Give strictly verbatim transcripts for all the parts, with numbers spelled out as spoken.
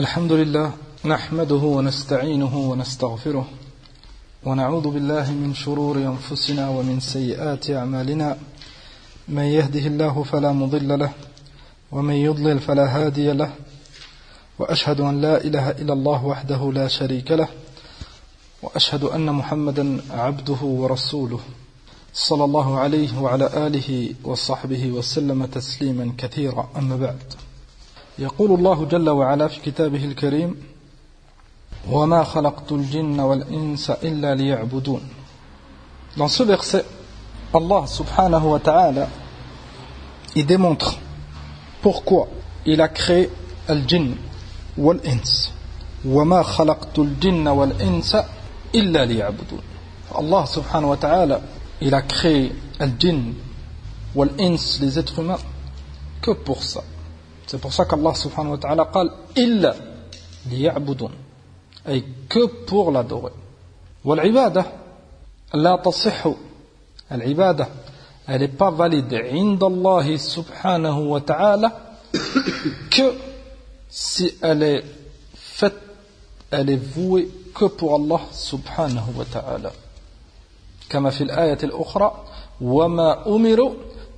الحمد لله نحمده ونستعينه ونستغفره ونعوذ بالله من شرور أنفسنا ومن سيئات أعمالنا من يهده الله فلا مضل له ومن يضلل فلا هادي له وأشهد أن لا إله إلا الله وحده لا شريك له وأشهد أن محمدا عبده ورسوله صلى الله عليه وعلى آله وصحبه وسلم تسليما كثيرا أما بعد. يقول الله جل وعلا في كتابه الكريم وما خلقت الجن والإنس إلا ليعبدون. Dans ce verset, Allah subhanahu wa ta'ala il démontre pourquoi il a créé al-jinn wal-ins. وما خلقت الجن والإنس إلا ليعبدون. Allah subhanahu wa ta'ala il a créé al-jinn wal-ins, les êtres humains, que pour ça. C'est pour ça qu'Allah subhanahu wa ta'ala قال إلا ليعبدون, أي que pour l'adorer. والعبادة لا تصح, العبادة elle n'est pas valide عند الله سبحانه وتعالى que si elle est faite, elle est vouée que pour Allah subhanahu wa ta'ala. كما في الآية الأخرى وما أمروا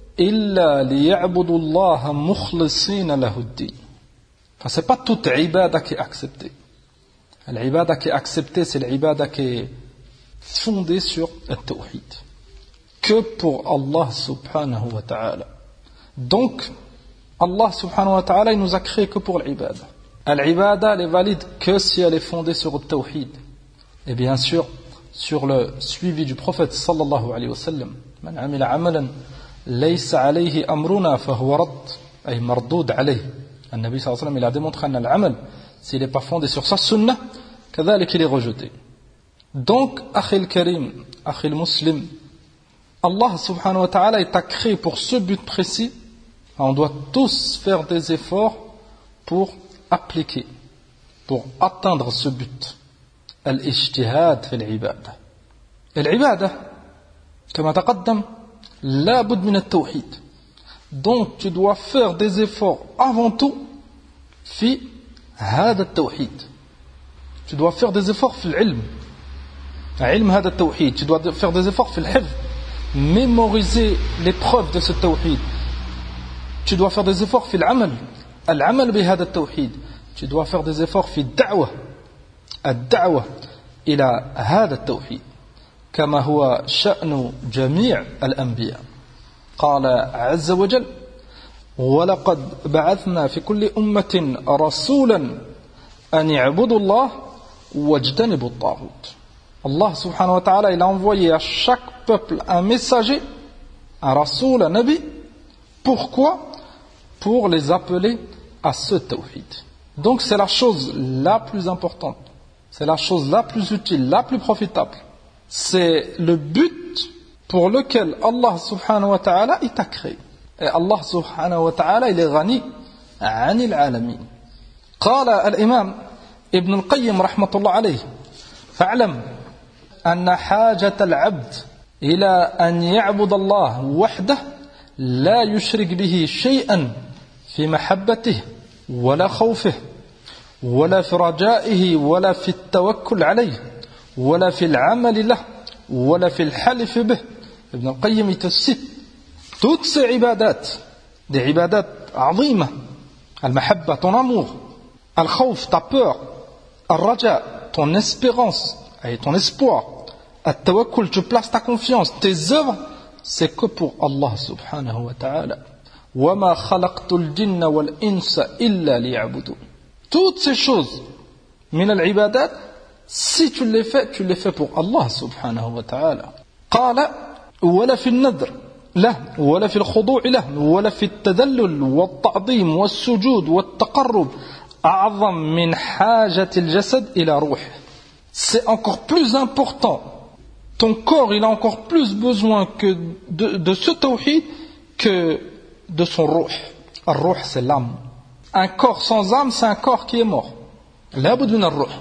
إلا ليعبدوا الله مخلصين له الدين. Enfin, c'est pas toute ibada qui est acceptée. L'ibada qui est acceptée, c'est l'ibada qui est fondée sur le tawhid, que pour Allah subhanahu wa ta'ala. Donc, Allah subhanahu wa ta'ala, il nous a créé que pour l'ibada. L'ibada, elle est valide que si elle est fondée sur le tawhid. Et bien sûr, sur le suivi du prophète sallallahu alayhi wa sallam. Man amila amalan laysa alayhi amruna fahuwa rad, ay mardoud alayhi. Le Nabi sallallahu alayhi wa sallam, il a démontré que l'amal, s'il n'est pas fondé sur sa sunnah, kadhalik il est rejeté. Donc, akhil karim, akhil muslim, Allah subhanahu wa ta'ala est créé pour ce but précis. On doit tous faire des efforts pour appliquer, pour atteindre ce but. الاجتهاد في العبادة. العبادة كما تقدم لا بد من التوحيد. Donc tu dois faire des efforts avant tout في هذا التوحيد. Tu dois faire des efforts في العلم. علم هذا التوحيد. Tu dois faire des efforts في الحفظ. Mémoriser les preuves de ce tawhid. Tu dois faire des efforts في العمل. العمل بهذا التوحيد. Tu dois faire des efforts في الدعوة. الدعوة إلى هذا التوحيد كما هو شأن جميع الأنبياء. قال عز وجل ولقد بعثنا في كل أمة رسولا أن يعبدوا الله واجتنبوا الطاغوت. Allah subhanahu wa ta'ala il a envoyé à chaque peuple un messager, un rasoul, un nabi. Pourquoi? Pour les appeler à ce tawhid. Donc c'est la chose la plus importante, c'est la chose la plus utile, la plus profitable. C'est le but pour lequel Allah subhanahu wa ta'ala il t'a créé. Et Allah subhanahu wa ta'ala il est ghani anil alamin. قال الإمام ابن القيم رحمة الله عليه فاعلم أن حاجة العبد إلى أن يعبد الله وحده لا يشرك به شيئا في محبته ولا خوفه ولا في رجائه ولا في التوكل عليه ولا في العمل له ولا في الحلف به. ابن القيم il te cite toutes ces عبادات, des عبادات عظيمة. المحبة, ton amour. الخوف, ta peur. الرجاء, ton espérance et ton espoir. التوكل, tu places ta confiance. Tes œuvres, c'est que pour Allah subhanahu wa ta'ala. وما خلقت الجن والإنس إلا ليعبدون. Toutes ces choses, من العبادات, si tu les fais, tu les fais pour Allah subhanahu wa ta'ala. قال ولا في النذر له ولا في الخضوع له ولا في التذلل والتعظيم والسجود والتقرب أعظم من حاجة الجسد إلى روحه. C'est encore plus important. Ton corps, il a encore plus besoin que de, de ce tawhid que de son ruh. Le ruh, c'est l'âme. Un corps sans âme, c'est un corps qui est mort. La bud min ar-ruh.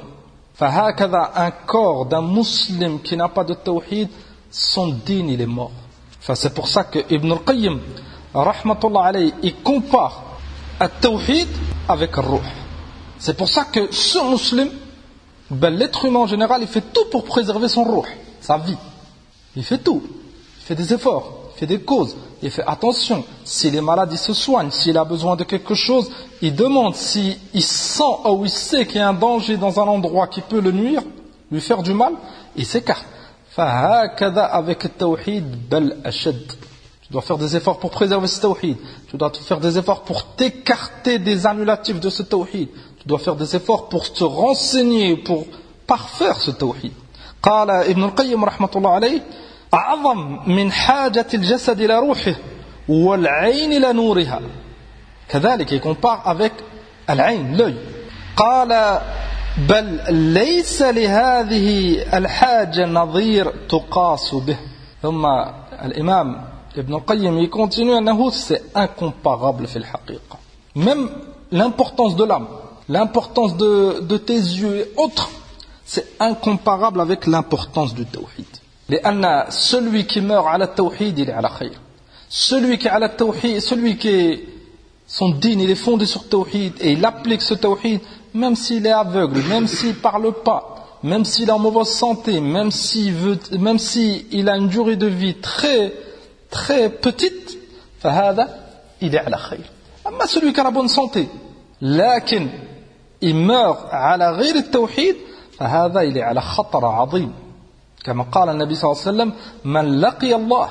فهكذا un corps d'un musulman qui n'a pas de tawhid, son din il est mort. Enfin, c'est pour ça que Ibn al-Qayyim rahmatullah alayhi il compare at-tawhid avec le ruh. C'est pour ça que ce musulman, ben, l'être humain en général, il fait tout pour préserver son ruh, sa vie. Il fait tout. Il fait des efforts, il fait des causes, il fait attention. S'il est malade, il se soigne. S'il a besoin de quelque chose, il demande. S'il sent ou il sait qu'il y a un danger dans un endroit qui peut le nuire, lui faire du mal, il s'écarte. فهكذا avec le tawhid bal ashad. Tu dois faire des efforts pour préserver ce tawhid. Tu dois faire des efforts pour t'écarter des annulatifs de ce tawhid. Tu dois faire des efforts pour te renseigner, pour parfaire ce tawhid. قال ابن القيم رحمة الله عليه أعظم من حاجة الجسد إلى روحه والعين إلى نورها. كذلك il compare avec العين, l'œil. قال بل ليس لهذه الحاجة نظير تقاس به. ثم الإمام ابن القيم il continue أنه c'est incomparable في الحقيقة. Même l'importance de l'âme, l'importance de, de tes yeux et autres, c'est incomparable avec l'importance du tawhid. لأن celui qui meurt على التوحيد il est على خير. Celui qui est على التوحيد, celui qui est son din, il est fondé sur tawhid et il applique ce tawhid, même s'il est aveugle, même s'il ne parle pas, même s'il est en mauvaise santé, même s'il veut, même s'il a une durée de vie très, très petite, فهذا il est على خير. أما celui qui a la bonne santé, لكن il meurt على غير التوحيد, فهذا il est على خطر عظيم. كما قال النبي صلى الله عليه وسلم من لقي الله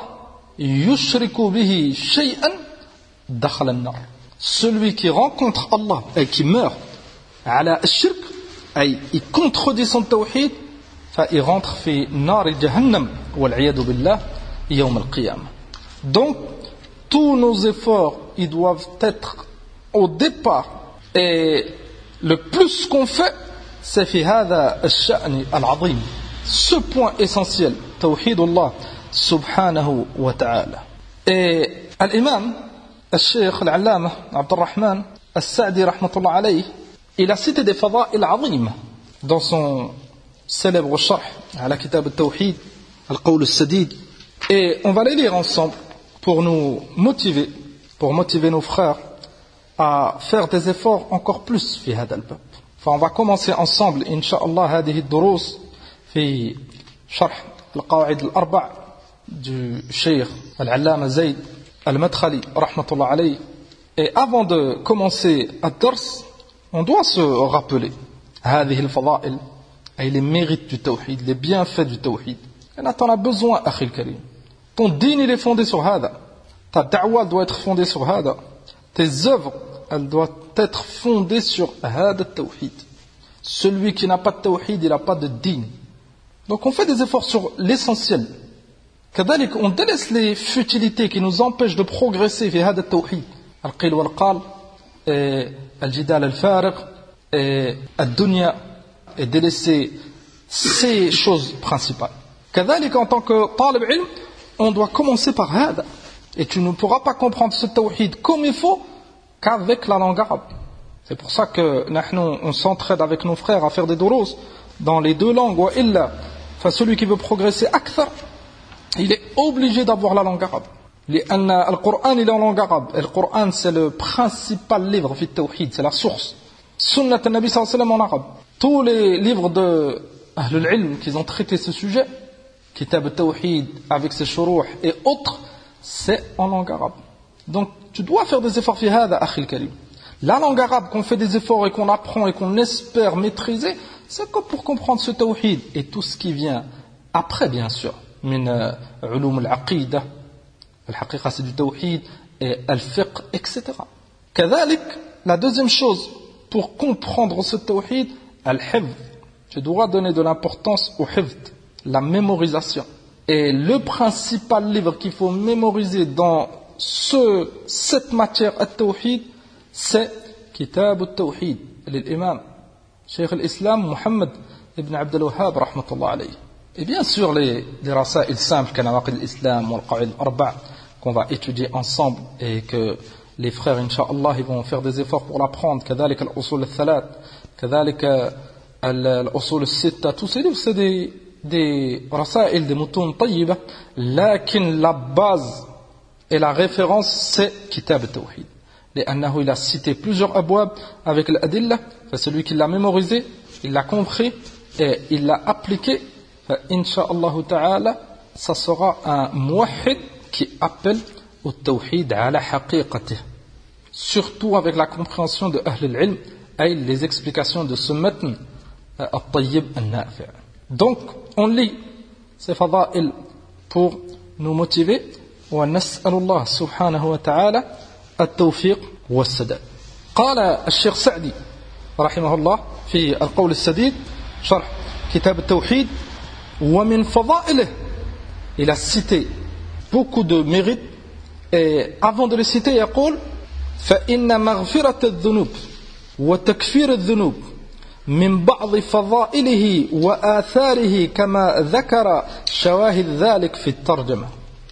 يشرك به شيئا دخل النار. Celui qui rencontre Allah et qui meurt على الشرك أي il contredit son tawhid, فil rentre في نار جهنم والعياذ بالله يوم القيامة. Donc tous nos efforts ils doivent être au départ, et le plus qu'on fait c'est في هذا الشأن العظيم, ce point essentiel, توحيد الله سبحانه وتعالى. Et l'imam الشيخ العلامة عبد الرحمن السعدي رحمة الله عليه, il a cité des fadaïl azim dans son célèbre sharh à la kitab al-tawhid al-qawl al-sadid, et on va les lire ensemble pour nous motiver, pour motiver nos frères à faire des efforts encore plus في هذا الباب. Enfin, on va commencer ensemble incha'Allah هذه الدروس في شرح القواعد الأربع du Cheikh Al-Allama Zayd Al-Madkhali rahmatullah alayh. Et avant de commencer ad-dars, on doit se rappeler هذه الفضائل et les mérites du tawhid, les bienfaits du tawhid. Et là, t'en as besoin, akhi al-karim. Ton din, il est fondé sur hada. Ta da'wa doit être fondée sur hada. Tes œuvres, elles doivent être fondées sur hada tawhid. Celui qui n'a pas de tawhid, il n'a pas de din. Donc on fait des efforts sur l'essentiel. كذلك on délaisse les futilités qui nous empêchent de progresser في هذا التوحيد. القيل والقال, الجدال الفارغ, الدنيا, et délaisser ces choses principales. كذلك en tant que طالب علم, on doit commencer par هذا. Et tu ne pourras pas comprendre ce tawhid comme il faut qu'avec la langue arabe. C'est pour ça que nous, on s'entraide avec nos frères à faire des durus dans les deux langues. وإلا, enfin celui qui veut progresser أكثر, il est obligé d'avoir la langue arabe. لأن القرآن il est en langue arabe. Et le Coran c'est le principal livre في التوحيد, c'est la source. Sunnat al-Nabi sallallahu alayhi wa sallam en arabe. Tous les livres de Ahlul Ilm qui ont traité ce sujet, Kitab al-Tawhid avec ses shuruh et autres, c'est en langue arabe. Donc tu dois faire des efforts في هذا أخي الكريم. La langue arabe qu'on fait des efforts et qu'on apprend et qu'on espère maîtriser, c'est comme pour comprendre ce tawhid et tout ce qui vient après, bien sûr. من علوم العقيدة, الحقيقة c'est du tawhid, et al-fiqh, et cetera. كذلك, la deuxième chose, pour comprendre ce tawhid, al-hifz. Tu dois donner de l'importance au hifz, la mémorisation. Et le principal livre qu'il faut mémoriser dans ce, cette matière al-tawhid, c'est Kitab al-Tawhid, l'imam Cheikh al-Islam Muhammad ibn Abd al-Wahhab rahmatullah alayhi. Et bien sûr les, les rasaïl simples, kanawaqid al-Islam ou al-Qa'id al-Arba' qu'on va étudier ensemble et que les frères incha'Allah ils vont faire des efforts pour l'apprendre. كذلك الأصول الثلاث, كذلك الأصول الستة, tous ces livres c'est des, des rasaïl, des moutons طيبة, لكن la base et la référence c'est Kitab al-Tawhid. لأنه il a cité plusieurs abwab avec l'adilla c'est celui qui l'a mémorisé, il l'a compris et il l'a appliqué, incha'Allah ta'ala, ça sera un muwahhid qui appelle au tawhid ala haqiqatih. Surtout avec la compréhension de Ahl al-Ilm et les explications de ce matn al-tayyib al-nafi'. Donc, on lit ces fada'il pour nous motiver. Wa nas'alullah subhanahu wa ta'ala at-tawfiq wa as-sadad. قال الشيخ سعدي رحمه الله في القول السديد شرح كتاب التوحيد ومن فضائله. Il a cité beaucoup de mérites et avant de les citer يقول فإن مغفرة الذنوب وتكفير الذنوب من بعض فضائله وآثاره كما ذكر شواهد ذلك في الترجمة.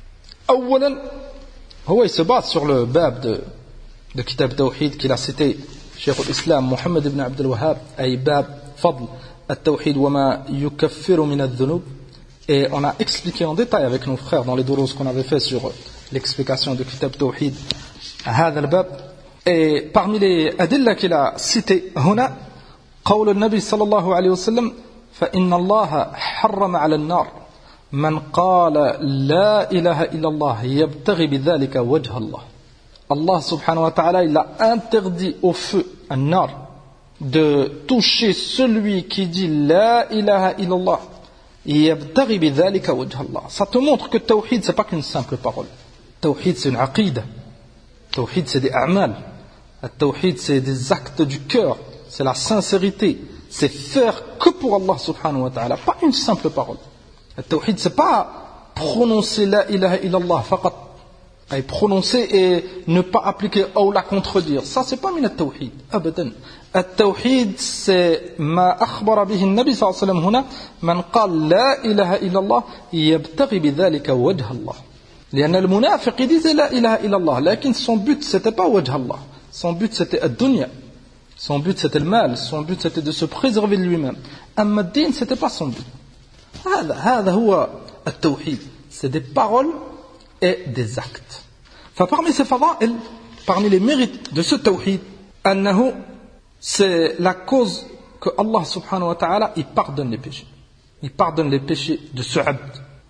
أولا هو il se base sur le bab de de Kitab Tawhid qu'il a cité Cheikh al-Islam Mohammed ibn Abdul Wahhab ay bab fadl at-tawhid wa ma yukaffiru min adh-dhunub. Et on a expliqué en détail avec nos frères dans les durus qu'on avait fait sur l'explication de Kitab Tawhid هذا الباب. Et parmi les adilla qu'il a cité هنا قول النبي صلى الله عليه وسلم فإن الله حرم على النار من قال لا إله إلا الله يبتغي بذلك وجه الله. Allah subhanahu wa ta'ala, il a interdit au feu, an-nar, de toucher celui qui dit la ilaha illallah yabtaghi bidhalika wajha Allah. Ça te montre que tawhid c'est pas qu'une simple parole. Tawhid c'est une aqida. Tawhid c'est des a'mal. Tawhid c'est des actes du cœur, c'est la sincérité, c'est faire que pour Allah subhanahu wa ta'ala, pas une simple parole. Tawhid c'est pas prononcer la ilaha illallah faqat, et prononcer et ne pas appliquer ou la contredire. Ça c'est pas min at-tawhid abadan. التوحيد c'est ما أخبر به النبي صلى الله عليه وسلم هنا من قال لا إله إلا الله يبتغي بذلك وجه الله. لأن المنافق disait لا إله إلا الله لكن son but c'était pas وجه الله, son but c'était الدنيا, son but c'était le mal, son but c'était de se préserver de lui-même. أما الدين c'était pas son but. هذا هذا هو التوحيد, c'est des paroles et des actes. فparmi ces fadail, parmi les mérites de ce tawhid, أنه c'est la cause que Allah subhanahu wa ta'ala il pardonne les péchés. Il pardonne les péchés de ce abd.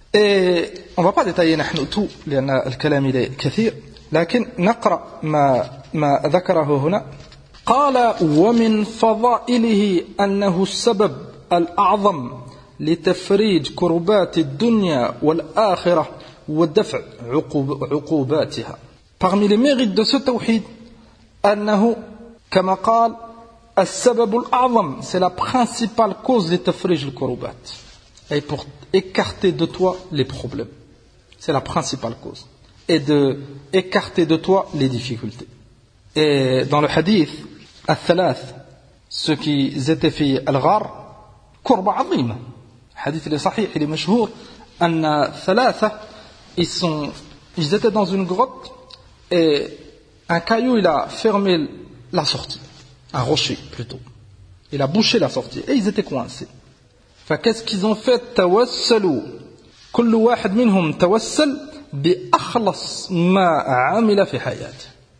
Et on ne va pas détailler نحن tout لأن الكلام il est كثير, لكن نقرأ ما ما ذكره هنا. قال ومن فضائله أنه السبب الأعظم لتفريج كربات الدنيا والآخرة ودفع عقوباتها. Parmi les mérites de ce tawhid أنه كما قال السبب الأعظم, c'est la principale cause de tafrij al-kurubat, et pour écarter de toi les problèmes, c'est la principale cause, et de écarter de toi les difficultés. Et dans le hadith al-thalath, ceux qui étaient fi al-ghar kurba azima, hadith il est sahih, il est mashhour, anna thalatha, ils sont ils étaient dans une grotte et un caillou il a fermé la sortie, un rocher plutôt. Il a bouché la sortie et ils étaient coincés. Qu'est-ce qu'ils ont fait? Tawassalu. Kullu wahid minhum tawassal bi akhlas ma amila fi hayat.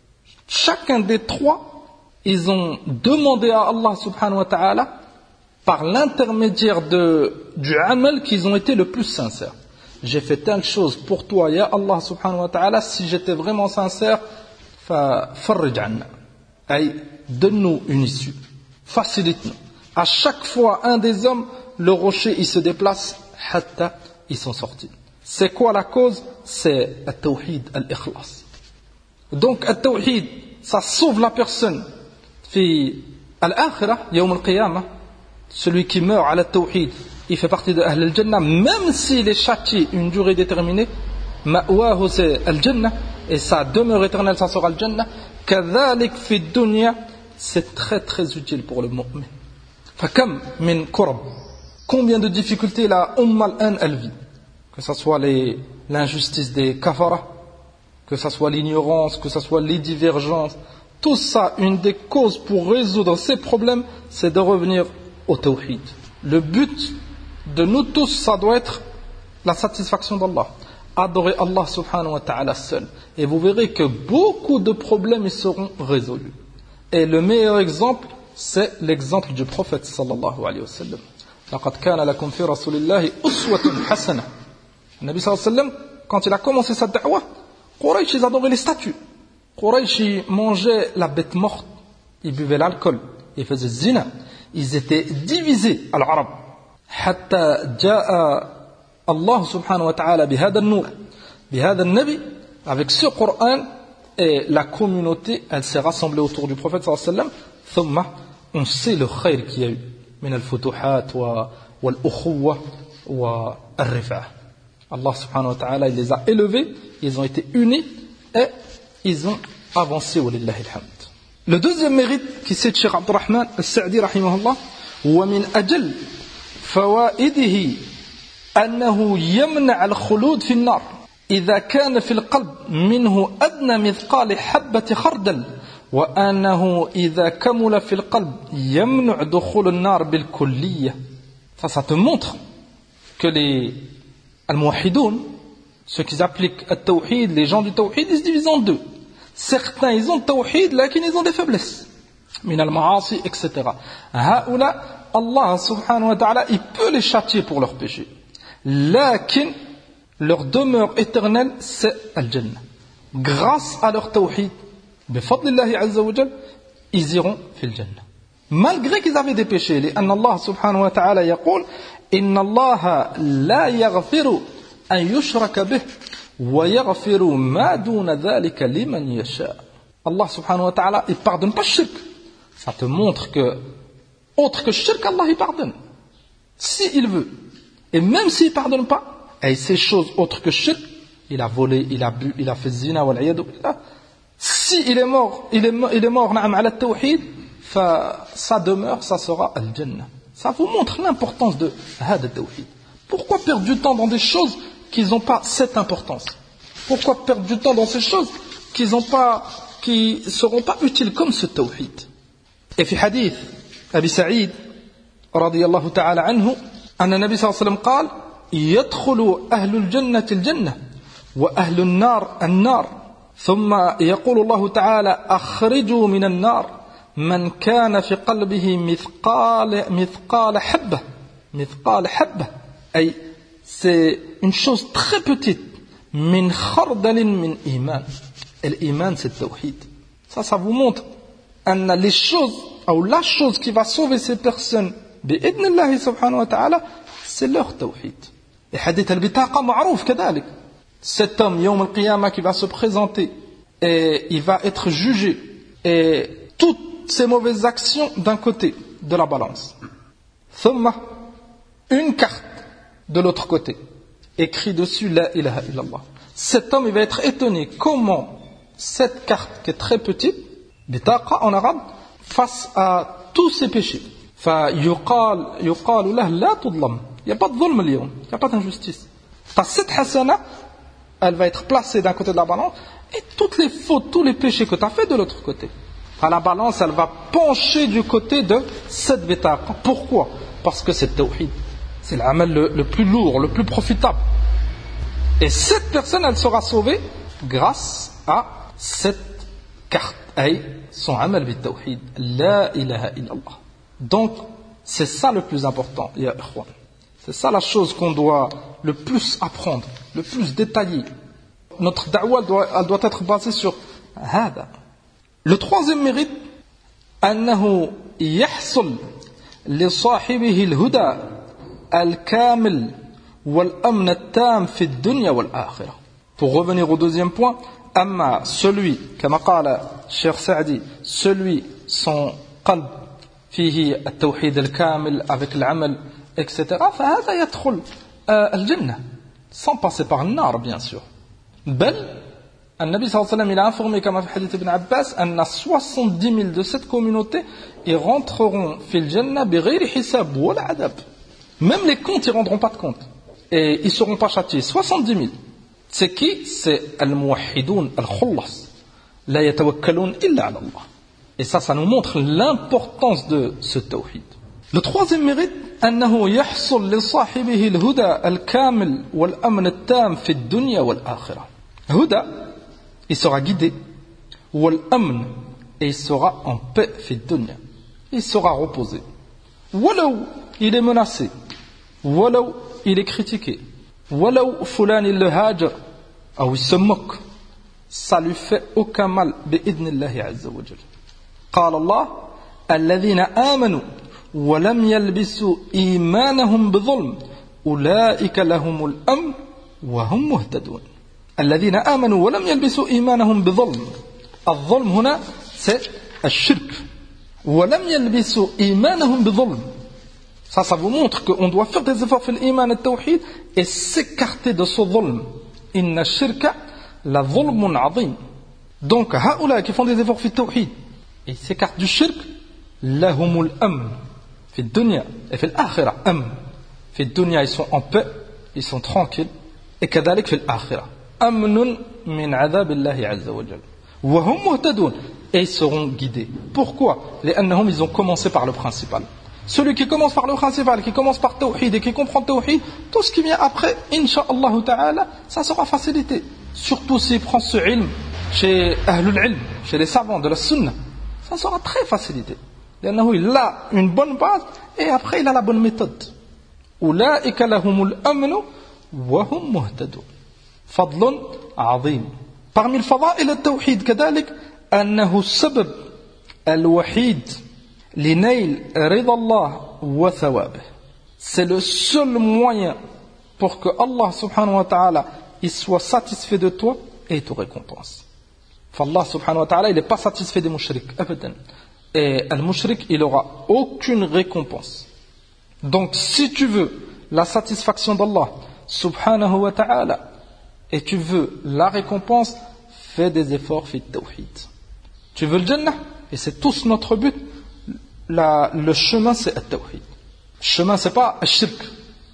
Chacun des trois, ils ont demandé à Allah subhanahu wa ta'ala par l'intermédiaire de du amal qu'ils ont été le plus sincères. J'ai fait telle chose pour toi, ya Allah subhanahu wa ta'ala, si j'étais vraiment sincère, fa farrij anna. Aïe, donne-nous une issue, facilite-nous. À chaque fois, un des hommes, le rocher, il se déplace, hatta, ils sont sortis. C'est quoi la cause? C'est al-tawhid, al-ikhlas. Donc, al-tawhid, ça sauve la personne. Fi al-akhirah, yawm al-qiyamah, celui qui meurt à al-tawhid, il fait partie de Ahl al-Jannah, même s'il est châtié une durée déterminée, ma'wahu c'est al-Jannah, et sa demeure éternelle, ça sera al-Jannah. كذلك في الدنيا, c'est très très utile pour le mu'min. فكم من كرب, combien de difficultés la umma al-an elle vit, que ce soit les, l'injustice des kafara, que ce soit l'ignorance, que ce soit les divergences, tout ça, une des causes pour résoudre ces problèmes, c'est de revenir au tawhid. Le but de nous tous, ça doit être la satisfaction d'Allah. Adorer Allah subhanahu wa ta'ala seul. Et vous verrez que beaucoup de problèmes ils seront résolus. Et le meilleur exemple, c'est l'exemple du prophète sallallahu alayhi wa sallam. لقد كان لكم في رسول الله أسوة حسنة. Le Nabi sallallahu alayhi wa sallam, quand il a commencé sa da'wah, Quraysh, ils adoraient les statues. Quraysh, ils mangeaient la bête morte, ils buvaient l'alcool, ils faisaient zina. Ils étaient divisés à l'arabe. حتى جاء الله سبحانه وتعالى بهذا النور بهذا النبي, avec ce Coran, et la communauté, elle s'est rassemblée autour du prophète sallallahu alayhi wa sallam. ثم on sait le khayr qu'il y a eu من الفتوحات والأخوة والرفعة. Allah subhanahu wa ta'ala, il les a élevés, ils ont été unis et ils ont avancé, walillahi alhamd. Le deuxième mérite qui c'est de Cheikh Abdurrahman al-Sa'di rahimahullah, ومن أجل فوائده أنه يمنع الخلود في النار إذا كان في القلب منه أدنى مثقال حبة خردل وأنه إذا كمل في القلب يمنع دخول النار بالكلية. Ça, ça te montre que les al-muwahhidoun, ceux qui appliquent al-tawhid, les gens du tawhid, ils se divisent en deux. Certains, ils ont le tawhid, là, ils ont des faiblesses. Min al-ma'asi, et cetera. Haoula, Allah subhanahu wa ta'ala, il peut les châtier pour leurs péchés. Lakin, leur demeure éternelle, c'est al-jannah. Grâce à leur tawhid, bifadlillahi azza wa jal, ils iront fil jannah. Malgré qu'ils avaient des péchés, لأن الله سبحانه وتعالى يقول إن الله لا يغفر أن يشرك به ويغفر ما دون ذلك لمن يشاء. Allah subhanahu wa ta'ala, il pardonne pas shirk. Ça te montre que autre que shirk, Allah il pardonne si il veut. Et même s'il pardonne pas, et ces choses autres que shirk, il a volé, il a bu, il a fait zina wal iyadu billah, si il est mort, il est mort, il est mort na'am ala tawhid, sa demeure, ça sera al-jannah. Ça vous montre l'importance de hada tawhid. Pourquoi perdre du temps dans des choses qui n'ont pas cette importance? Pourquoi perdre du temps dans ces choses qui n'ont pas, qui seront pas utiles comme ce tawhid? Et في حديث أبي سعيد رضي الله تعالى عنه أن النبي صلى الله عليه وسلم قال يدخل أهل الجنة الجنة وأهل النار النار ثم يقول الله تعالى أخرجوا من النار من كان في قلبه مثقال مثقال حبة مثقال حبة أي c'est une chose très petite من خردل من إيمان. الإيمان c'est le tawhid. Ça, ça vous montre أن les choses ou la chose qui va sauver ces personnes بإذن الله سبحانه وتعالى c'est leur tawhid. Et hadith al-bitaqa ma'rouf كذلك. Cet homme يوم القيامة qui va se présenter et il va être jugé et toutes ses mauvaises actions d'un côté de la balance. ثم une carte de l'autre côté, écrit dessus la ilaha illallah. Cet homme il va être étonné comment cette carte qui est très petite, bitaqa en arabe, face à tous ses péchés. فيقال يقال له لا تظلم. Il n'y a pas de ظلم اليوم, il n'y a pas d'injustice. T'as cette hasana, elle va être placée d'un côté de la balance et toutes les fautes, tous les péchés que tu as fait de l'autre côté. À la balance, elle va pencher du côté de cette bitaqa. Pourquoi? Parce que c'est tawhid. C'est l'amal le, le plus lourd, le plus profitable. Et cette personne, elle sera sauvée grâce à cette carte. Aïe, son amal bit tawhid. La ilaha illallah. Donc, c'est ça le plus important, ya ikhwan. C'est ça la chose qu'on doit le plus apprendre, le plus détailler. Notre da'wah doit, elle doit être basée sur hada. Le troisième mérite, أنه يحصل لصاحبه الهدى الكامل والأمن التام في الدنيا والآخرة. Pour revenir au deuxième point, أما celui, كما قال الشيخ سعدي, celui son قلب فيه التوحيد الكامل avec العمل et cetera فهذا يدخل الجنة sans passer par le nar bien sûr. بل النبي صلى الله عليه وسلم il a informé كما في حديث ابن عباس أن soixante-dix mille de cette communauté ils rentreront في الجنة بغير حساب ولا عذاب. Même les comptes ils rendront pas de compte et ils seront pas châtiés. soixante-dix mille. C'est qui? C'est al-muwahhidoun al-khullas la yatawakkalun illa ala Allah. Et ça, ça nous montre l'importance de ce tawhid. Le troisième mérite, أنه يحصل لصاحبه الهدى الكامل والأمن التام في الدنيا والآخرة. هدى, il sera guidé, والأمن, et il sera en paix في الدنيا. il sera reposé. Walau il est menacé, walau il est critiqué, walau fulan il le hajar, ou il se moque, ça lui fait aucun mal, bi'idnillahi azza wa jal. قال الله الذين آمنوا ولم يلبسوا إيمانهم بظلم أولئك لهم الأمن وهم مهتدون. الذين آمنوا ولم يلبسوا إيمانهم بظلم. الظلم هنا c'est الشرك. ولم يلبسوا إيمانهم بظلم. Ça, ça vous montre qu'on doit faire des efforts في الإيمان التوحيد et s'écarter de ce ظلم. إن الشرك لظلم عظيم. Donc, هؤلاء qui font des efforts في التوحيد et s'écartent du shirk, لهم الأمن في الدنيا et في الآخرة. أمن في الدنيا ils sont en paix, ils sont tranquilles, et كذلك في الآخرة أمن من عذاب الله عز وجل. وهم مهتدون, et ils seront guidés. Pourquoi? لأنهم ils ont commencé par le principal. Celui qui commence par le principal, qui commence par Tawhid et qui comprend Tawhid, tout ce qui vient après, Inch'Allah Ta'ala, ça sera facilité. Surtout s'il prend ce ilm chez Ahlul Ilm, chez les savants de la Sunna, ça sera très facilité. لأنه il a une bonne base et après il a la bonne méthode. أولئك لهم الأمن وهم مهتدون. فضل عظيم. Parmi le fadaïl التوحيد كذلك أنه السبب الوحيد لنيل رضا الله وثوابه. C'est le seul moyen pour que Allah subhanahu wa ta'ala il soit satisfait de toi et te récompense. فالله subhanahu wa ta'ala il n'est pas satisfait des mushriks abadan. Et le mushrik il n'aura aucune récompense. Donc si tu veux la satisfaction d'Allah subhanahu wa ta'ala et tu veux la récompense, fais des efforts fi tawhid. Tu veux le jannah, et c'est tous notre but. La, le chemin c'est le tawhid. Le chemin c'est pas le shirk.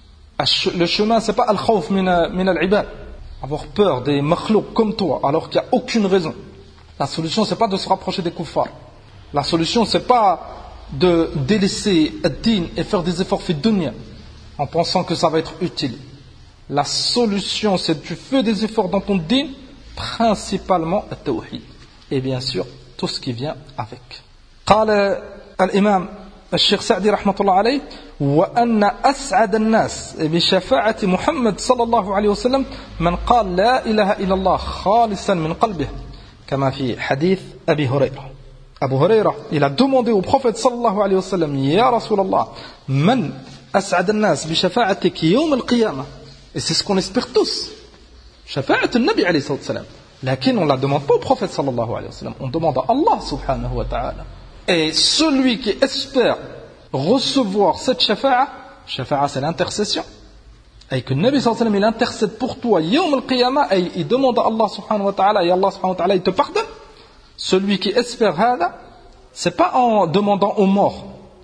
Le chemin c'est pas al khawf min al ibad, avoir peur des makhlouks comme toi alors qu'il n'y a aucune raison. La solution c'est pas de se rapprocher des kuffars. La solution c'est pas de délaisser ad-din et faire des efforts fi dunya en pensant que ça va être utile. La solution c'est que tu fais des efforts dans ton din, principalement le tawhid et bien sûr tout ce qui vient avec. قال الإمام الشيخ سعدي رحمة الله عليه وأن أسعد الناس بشفاعة محمد صلى الله عليه وسلم من قال لا إله إلا الله خالصا من قلبه كما في حديث أبي هريرة. Abu Huraira, il a demandé au prophète sallallahu alayhi wa sallam, Ya Rasulallah, man as'ad al-nas bi shafa'atik yawm al-qiyamah. Et c'est ce qu'on espère tous. Shafa'at al-nabi alayhi sallam. Lakin on ne la demande pas au prophète sallallahu alayhi wa sallam, on demande à Allah subhanahu wa ta'ala. Et celui qui espère recevoir cette shafa'a, shafa'a c'est l'intercession, et que le Nabi sallallahu alayhi wa sallam il intercède pour toi yawm al-qiyamah, et il demande à Allah subhanahu wa ta'ala, et Allah subhanahu wa ta'ala il te pardonne. Celui qui espère hada, c'est pas en demandant aux morts,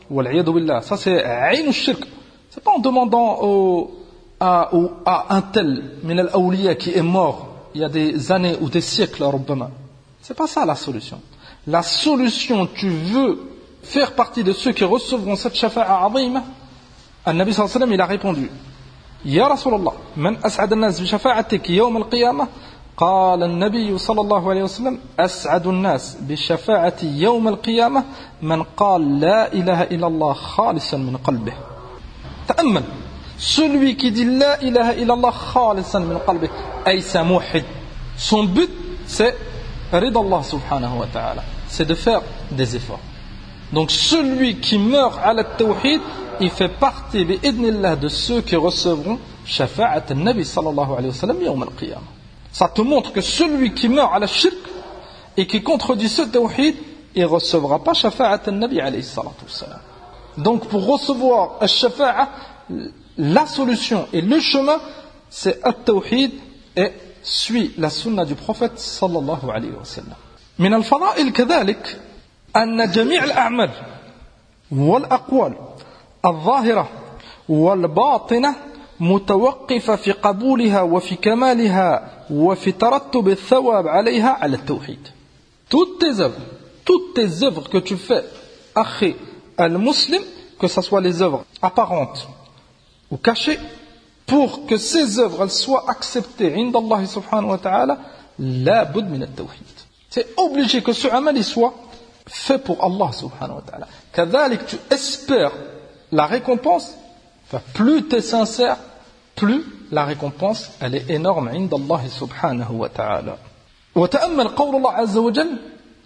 ça c'est aïn ou shirk, c'est pas en demandant au, à, au, à un tel min al-awliya qui est mort il y a des années ou des siècles, c'est pas ça la solution. La solution, tu veux faire partie de ceux qui recevront cette shafa'a azima, al-Nabi sallallahu alayhi wa sallam il a répondu, Ya Rasulallah, man as'ad al-nas bi shafa'atik yawm al-qiyamah. قال النبي صلى الله عليه وسلم أسعد الناس بشفاعة يوم القيامة من قال لا إله إلا الله خالصا من قلبه. تأمل, celui qui dit لا إله إلا الله خالصا من قلبه أي سموحد, son but c'est رضا الله سبحانه وتعالى, c'est de faire des efforts. Donc celui qui meurt à la tawhid, il fait partie بإذن الله de ceux qui recevront شفاعة النبي صلى الله عليه وسلم يوم القيامة. Ça te montre que celui qui meurt à la shirk et qui contredit ce tawhid, il ne recevra pas shafa'at al-nabi alayhi salatu wassalam. Donc pour recevoir al-shafa'a, la solution et le chemin, c'est al-tawhid et suit la sunna du prophète sallallahu alayhi wa sallam. من الفضائل كذلك أن جميع الأعمال والأقوال الظاهرة والباطنة متوقفة في قبولها وفي كمالها وفي ترتب الثواب عليها على التوحيد. Toutes tes œuvres, toutes tes œuvres que tu fais, akhi al-muslim, que ce soit les œuvres apparentes ou cachées, pour que ces œuvres elles soient acceptées عند الله سبحانه وتعالى, la bud min al-tawhid. C'est obligé que ce amal il soit fait pour Allah subhanahu wa ta'ala. Kadhalik, tu espères la récompense, enfin, plus tu es sincère, plus la récompense elle est énorme عند الله سبحانه وتعالى. وتأمل قول الله عز وجل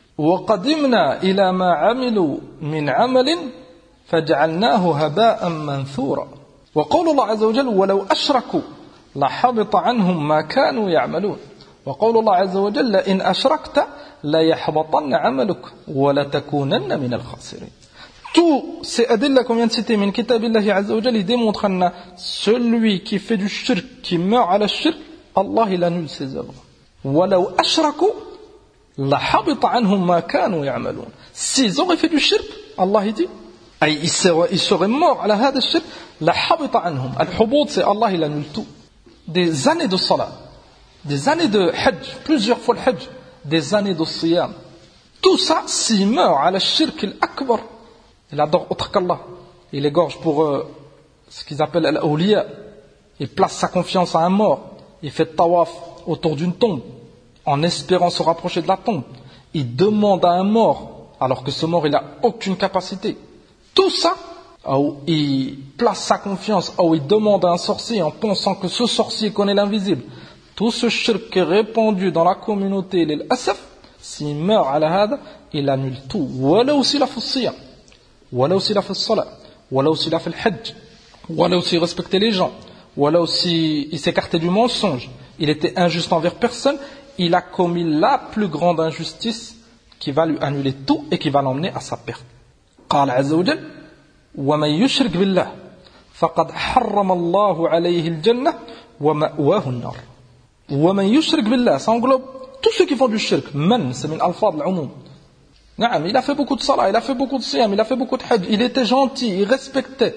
وقدمنا إلى ما عملوا من عمل فجعلناه هباء منثورا. وقول الله عز وجل ولو أشركوا لحبط عنهم ما كانوا يعملون. وقول الله عز وجل لئن أشركت ليحبطن عملك ولتكونن من الخاسرين. Tous ces adilla qu'on vient de citer min kitabillahi azza wa jalla, ils démontrent que celui qui fait du shirk, qui meurt à la shirk, Allah il annule ses œuvres. وَلَوْ أَشْرَكُوا لَحَبِطَ عَنْهُمْ مَا كَانُوا يَعْمَلُونَ. S'ils auraient fait du shirk, Allah il dit, ils seraient, ils seraient morts à la hada shirk, لَحَبِطَ عَنْهُمْ. Al-Hubud, c'est Allah il annule tout. Des années de salat, des années de hajj, plusieurs fois le hajj, des années de siyam. Tout ça, s'il meurt à la shirk al-akbar, il adore autre qu'Allah, il égorge pour euh, ce qu'ils appellent al-awliya, il place sa confiance à un mort, il fait tawaf autour d'une tombe en espérant se rapprocher de la tombe, il demande à un mort alors que ce mort il n'a aucune capacité. Tout ça, où il place sa confiance, où il demande à un sorcier en pensant que ce sorcier connaît l'invisible, tout ce shirk est répandu dans la communauté, l'asaf, s'il meurt à la hada, il annule tout. Voilà aussi la faussiyah. Voilà aussi la fait salat, voilà aussi la fait le hajj, voilà aussi respecter les gens, voilà aussi il s'écartait du mensonge, il était injuste envers personne, il a commis la plus grande injustice qui va lui annuler tout et qui va l'emmener à sa perte. قال عز وجل ومن يشرك بالله فقد حرم الله عليه الجنة ومأواه النار. ومن يشرك بالله, ça englobe tous ceux qui font du shirk. Man, c'est min alfad al-umum. Il a fait beaucoup de salat, il a fait beaucoup de siyam, il a fait beaucoup de hajj, il était gentil, il respectait.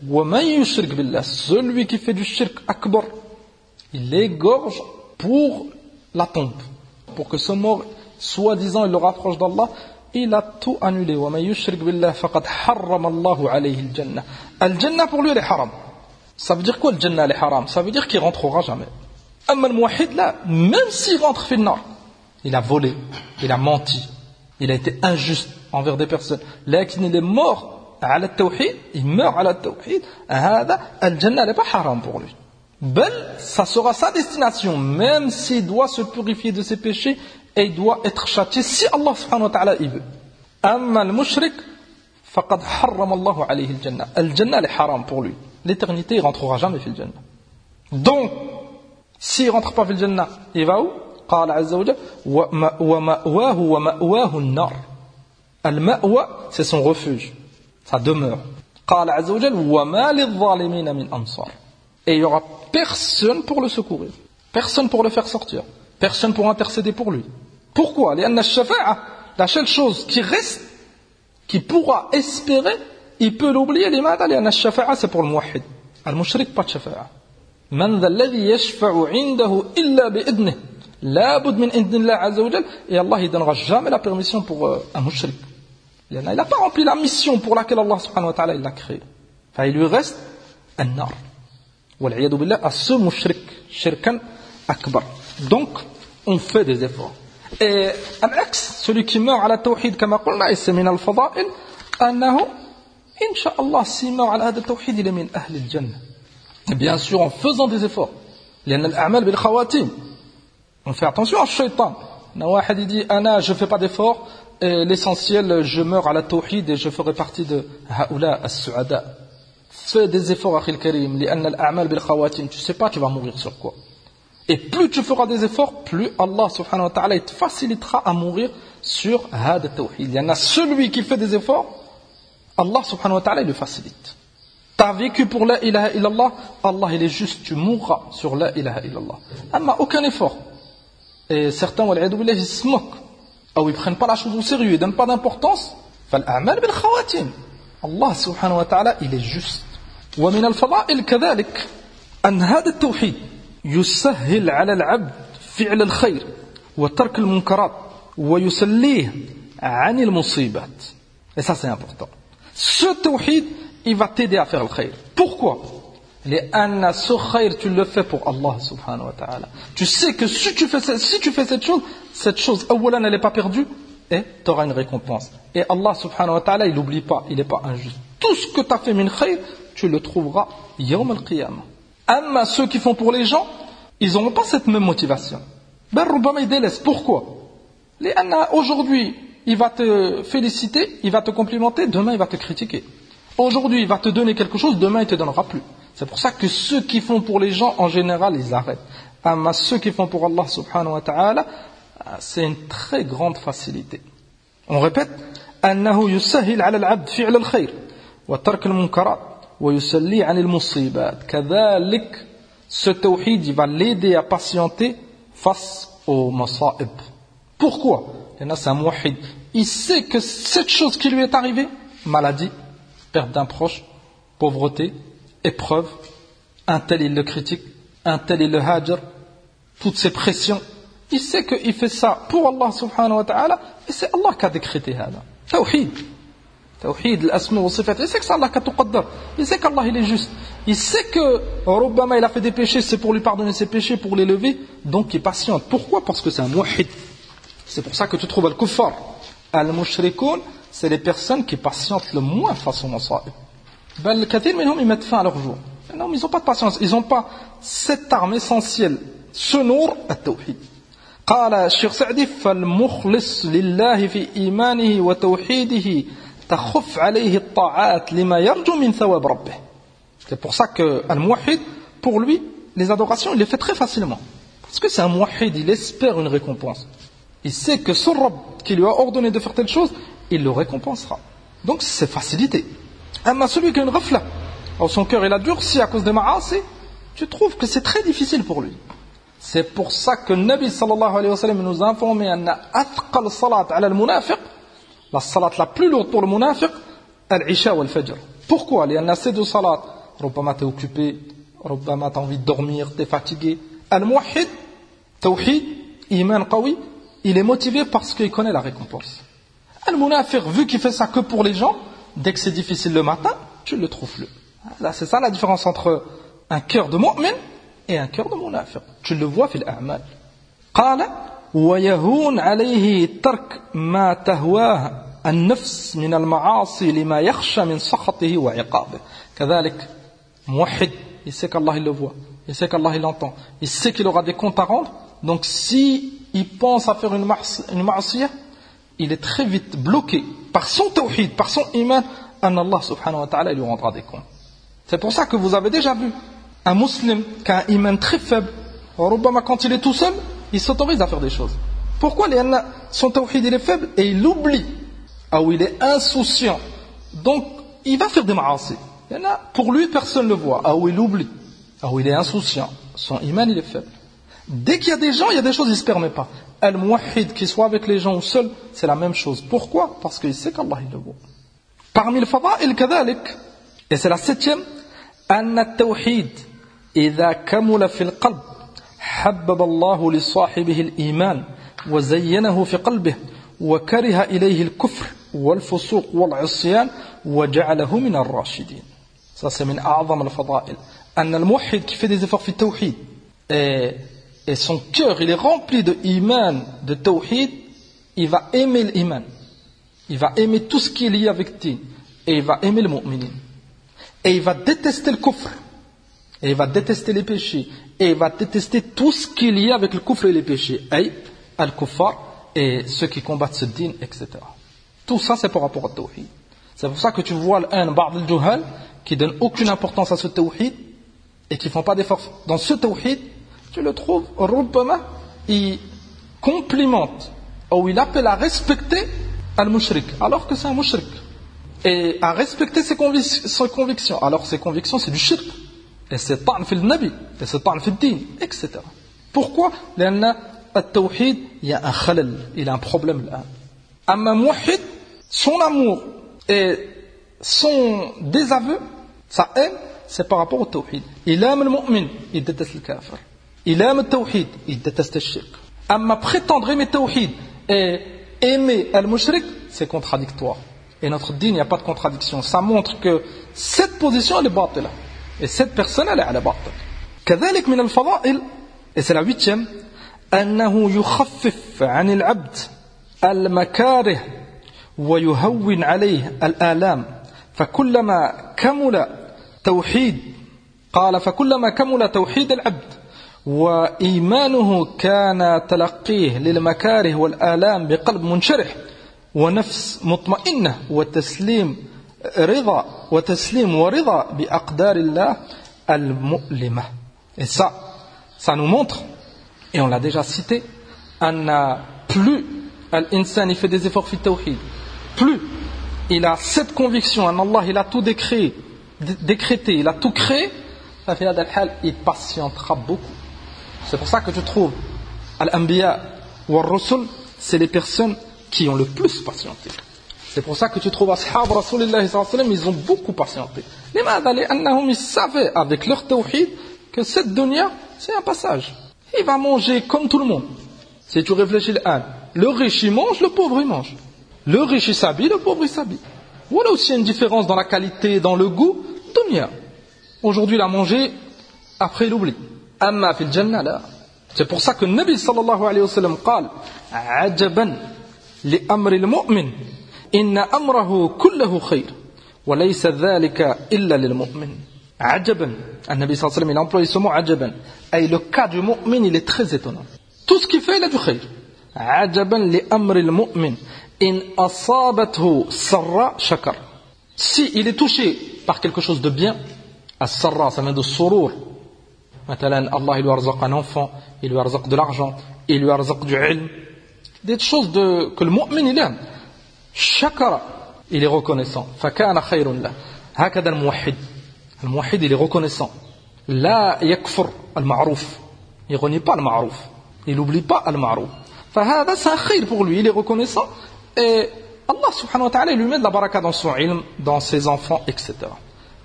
Celui qui fait du shirk akbar, il égorge pour la tombe, pour que ce mort, soi-disant, il le rapproche d'Allah, il a tout annulé. Al-Jannah pour lui, elle est haram. Ça veut dire quoi, Al-Jannah, elle est haram? Ça veut dire qu'il ne rentrera jamais. Amma al-muwahhid, là, même s'il rentre fil nar, il a volé, il a menti, il a été injuste envers des personnes. Là, il est mort à la tawhid, il meurt à la tawhid, al-Jannah n'est pas haram pour lui. Bel, ça sera sa destination, même s'il doit se purifier de ses péchés et il doit être châtié si Allah subhanahu wa ta'ala il veut. Amma al-mushrik, faqad harram Allahu alayhi al-Jannah. Al-Jannah est haram pour lui. L'éternité, il ne rentrera jamais fil Jannah. Donc, s'il ne rentre pas fil Jannah, il va où? قال عز وجل ومأواه ومأواه النار. المأوى c'est son refuge, sa demeure. قال عز وجل وما للظالمين من أنصار. Et il n'y aura personne pour le secourir, personne pour le faire sortir, personne pour intercéder pour lui. Pourquoi? لأن الشفاعة, la seule chose qui reste, qui pourra espérer, il peut l'oublier. لماذا؟ لأن الشفاعة c'est pour le موحد. المشرك pas de شفاعة. من ذا الذي يشفع عنده إلا بإذنه. La boud min indillah azza wa jal, et Allah il donnera jamais la permission pour euh, un mushrik. Il n'a pas rempli la mission pour laquelle Allah subhanahu wa ta'ala il l'a créé. Enfin, il lui reste un nar. Wal'iyadu billah, à ce mushrik, shirkan akbar. Donc, on fait des efforts. Et à l'axe, celui qui meurt à la tawhid, comme on a dit, c'est min al-fada'il, annahu, insha'Allah, s'il meurt à la tawhid, il est min ahl al-jannah. Et bien sûr, en faisant des efforts. Lianna al-a'mal bil khawatim. On fait attention à shaitan. Nawahid il dit Ana, je ne fais pas d'effort, et l'essentiel, je meurs à la tawhid et je ferai partie de Haoula as-Su'ada. Fais des efforts, Akhil Karim, li'anna al-a'mal bil khawatim. Tu ne sais pas, tu vas mourir sur quoi. Et plus tu feras des efforts, plus Allah subhanahu wa ta'ala te facilitera à mourir sur Had al-Tawhid. Il y en a celui qui fait des efforts, Allah subhanahu wa ta'ala il le facilite. Tu as vécu pour la ilaha illallah, Allah il est juste, tu mourras sur la ilaha illallah. Amma aucun effort. Et certains, ils se moquent, ou ils ne prennent pas la chose au sérieux, ils ne donnent pas d'importance. فالأعمال بالخواتيم. Allah subhanahu wa ta'ala, il est juste. ومن الفضائل كذلك أن هذا التوحيد يسهل على العبد فعل الخير وترك المنكرات ويسليه عن المصيبات. Et ça c'est important. Ce tawhid, il va t'aider à faire le khayr. Pourquoi? لأن ce khayr, tu le fais pour Allah subhanahu wa ta'ala. Tu sais que si tu fais, si tu fais cette chose, cette chose, awalan, elle n'est pas perdue, et tu auras une récompense. Et Allah subhanahu wa ta'ala, il n'oublie pas, il n'est pas injuste. Tout ce que tu as fait min khayr, tu le trouveras yawm al-qiyamah. Amma ceux qui font pour les gens, ils n'auront pas cette même motivation. Ben Rubama ils délaissent. Pourquoi? Aujourd'hui, il va te féliciter, il va te complimenter, demain il va te critiquer. Aujourd'hui, il va te donner quelque chose, demain il ne te donnera plus. C'est pour ça que ceux qui font pour les gens, en général, ils arrêtent. Amma ceux qui font pour Allah subhanahu wa ta'ala, c'est une très grande facilité. On répète, أنه يسهل على العبد فعل الخير وترك المنكرات ويسلي عن المصيبات. كذلك ce tawhid, il va l'aider à patienter face aux masa'ib. Pourquoi? C'est un muwahhid. Il sait que cette chose qui lui est arrivée, maladie, perte d'un proche, pauvreté, épreuve, un tel il le critique, un tel il le hajar, toutes ces pressions, il sait qu'il fait ça pour Allah subhanahu wa ta'ala, et c'est Allah qui a décrété ça. Tawhid. Tawhid, l'asma wa sifat. Il sait que c'est Allah qui a tout qaddar. Il sait qu'Allah il est juste. Il sait que Rubbama il a fait des péchés, c'est pour lui pardonner ses péchés, pour les lever, donc il patiente. Pourquoi? Parce que c'est un muwahhid. C'est pour ça que tu trouves al-kuffar, al-mushrikoun, c'est les personnes qui patientent le moins face au masa'ib. Ben, le kathir, mais non, ils mettent fin à leur jour. Non, mais ils n'ont pas de patience. Ils n'ont pas cette arme essentielle. Ce nour, at-tawhid. قال الشيخ سعدي فالمخلص لله في إيمانه وتوحيده تخف عليه الطاعات لما يرجو من ثواب ربه. C'est pour ça que al-muwahhid, pour lui, les adorations, il les fait très facilement. Parce que c'est un muwahhid, il espère une récompense. Il sait que son Rabb qui lui a ordonné de faire telle chose, il le récompensera. Donc c'est facilité. Mais celui qui a une ghafla, alors son cœur il a durci à cause des ma'asi, tu trouves que c'est très difficile pour lui. C'est pour ça que le Nabi sallallahu alayhi wa sallam nous a informé anna athqal salat ala al-munafiq, la salat la plus lourde pour le munafiq, al-isha wal fajr. Pourquoi? Il y a ces deux salats. Rubbama t'es occupé, rubbama t'as envie de dormir, t'es fatigué. Al-muwahhid, tawhid, iman qawi, il est motivé parce qu'il connaît la récompense. Al-munafiq, vu qu'il fait ça que pour les gens, dès que c'est difficile le matin, tu le trouves plus. Là, c'est ça la différence entre un cœur de mu'min et un cœur de munafiq. Tu le vois fil a'mal. قال ويهون عليه ترك ما تهواه النفس من المعاصي لما يخشى من سخطه وعقابه. كذلك موحد, il sait qu'Allah il le voit, il sait qu'Allah il l'entend, il sait qu'il aura des comptes à rendre. Donc si il pense à faire une ma'asiyah, il est très vite bloqué par son tawhid, par son iman, en Allah subhanahu wa ta'ala, il lui rendra des comptes. C'est pour ça que vous avez déjà vu un musulman qui a un iman très faible, Rubbama quand il est tout seul, il s'autorise à faire des choses. Pourquoi? Son tawhid il est faible et il oublie, ou il est insouciant. Donc il va faire des ma'asi. Pour lui personne ne le voit, ou il oublie, ou il est insouciant. Son iman il est faible. Dès qu'il y a des gens, il y a des choses, il ne se permet pas. Al-muwahhid, qu'il soit avec les gens ou seul, c'est la même chose. Pourquoi? Parce qu'il sait qu'Allah il le voit. Parmi le fada'il kadhalik, et c'est la septième, أن التوحيد إذا كمل في القلب حبب الله لصاحبه الإيمان وزينه في قلبه وكره إليه الكفر والفسوق والعصيان وجعله من الراشدين. Ça c'est من أعظم الفضائل. أن الموحد qui fait des efforts في التوحيد et, et son cœur il est rempli de iman, de tawhid, il va aimer l'iman, il va aimer tout ce qui est lié avec din, et il va aimer le mu'minin, et il va détester le kufr, et il va détester les péchés, et il va détester tout ce qui est lié avec le kufr et les péchés, et al-kuffar, et ceux qui combattent ce din, et cetera. Tout ça c'est par rapport au tawhid. C'est pour ça que tu vois un ba'd al-juhal qui donne aucune importance à ce tawhid et qui font pas d'efforts dans ce tawhid, tu le trouves rubbama, il complimente ou il appelle à respecter al-mushrik alors que c'est un mushrik, et à respecter ses, convic- ses convictions alors ses convictions c'est du shirk, et c'est ta'n fil nabi, et c'est ta'n fil din, et cetera. Pourquoi? Parce que le tawhid, il y a un khalal, il a un problème là. Amma muwahhid, son amour et son désaveu, sa haine, c'est par rapport au tawhid. Il aime le mu'min, il déteste le kafir. Il aime le tawhid, il déteste le shirk. Amma prétendre aimer le tawhid et aimer al-mushrik, c'est contradictoire. Et notre dîne, il n'y a pas de contradiction. Ça montre que cette position, elle est batila. Et cette personne, elle est à la batil. كذلك من الفضائل, et c'est la huitième, أنه يخفف عن العبد المكاره ويهون عليه الآلام فكلما كمل توحيد قال فكلما كمل توحيد العبد وإيمانه كان تلقيه للمكاره والآلام بقلب منشرح ونفس مطمئنة وتسليم رضا وتسليم ورضا بأقدار الله المؤلمة. Et ça, ça nous montre, et on l'a déjà cité, أن plus l'insan il fait des efforts في التوحيد, plus il a cette conviction أن Allah il a tout décrété, décrété, il a tout créé, ففي هذا الحال il patientera beaucoup. C'est pour ça que tu trouves Al-Anbiya ou Al-Rusul, c'est les personnes qui ont le plus patienté. C'est pour ça que tu trouves Ashab Rasulullah sallallahu alayhi wa sallam, ils ont beaucoup patienté. لماذا؟ لأنهم ils savaient avec leur tawhid que cette dunya c'est un passage. Il va manger comme tout le monde. Si tu réfléchis l'âne, le riche il mange, le pauvre il mange. Le riche il s'habille, le pauvre il s'habille. Voilà aussi une différence dans la qualité, dans le goût. Dunya. Aujourd'hui il a mangé, après il oublie. أما في الجنة لا. C'est pour ça que le Nabi sallallahu alayhi wa sallam قال عجبا لأمر المؤمن إن أمره كله خير وليس ذلك إلا للمؤمن. عجبا. النبي صلى الله عليه وسلم il a employé ce mot عجبا. Et le cas du mu'min il est très étonnant. Tout ce qu'il fait il a du khayr. عجبا لأمر المؤمن إن أصابته سراء شكر. Si il est touché par quelque chose de bien, السراء ça vient de surur. Maintenant, Allah il lui arzaq un enfant, il lui arzaq de l'argent, il lui arzaq du ilm, des choses de, que le mu'min il aime. Shakara, il est reconnaissant. Fakana khayrun la. Hakada al-muwahhid. Al-muwahhid il est reconnaissant. La yakfur al-ma'rouf. Il renie pas al-ma'rouf. Il n'oublie pas al-ma'rouf. Fahada c'est un khayr pour lui, il est reconnaissant. Et Allah subhanahu wa ta'ala il lui met de la baraka dans son ilm, dans ses enfants, et cetera.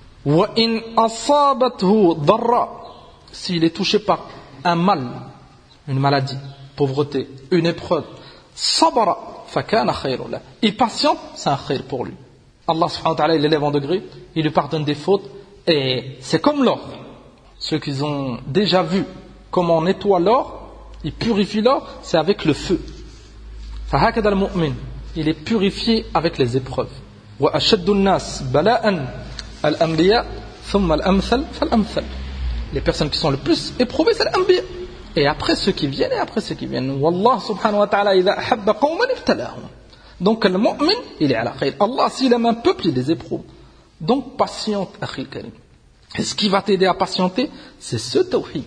Wa in asabathu darra. S'il est touché par un mal, une maladie, pauvreté, une épreuve, sabara, fakana khayrun la. Il patiente, c'est un khayr pour lui. Allah subhanahu wa ta'ala, il l'élève en degré, il lui pardonne des fautes, et c'est comme l'or. Ceux qui ont déjà vu comment on nettoie l'or, il purifie l'or, c'est avec le feu. Fahakada al-mu'min, il est purifié avec les épreuves. Wa ashaddu an-nas bala'an al-anbiya, thumma al-amthal fal-amthal. Les personnes qui sont le plus éprouvées, c'est l'anbiya. Et après ceux qui viennent, et après ceux qui viennent. Wallah subhanahu wa ta'ala, idha ahabba qawman ibtalahum. Donc le mu'min, il est à la khayr. Allah, s'il aime un peuple, il les éprouve. Donc patiente, akhi al-karim. Et ce qui va t'aider à patienter, c'est ce tawhid.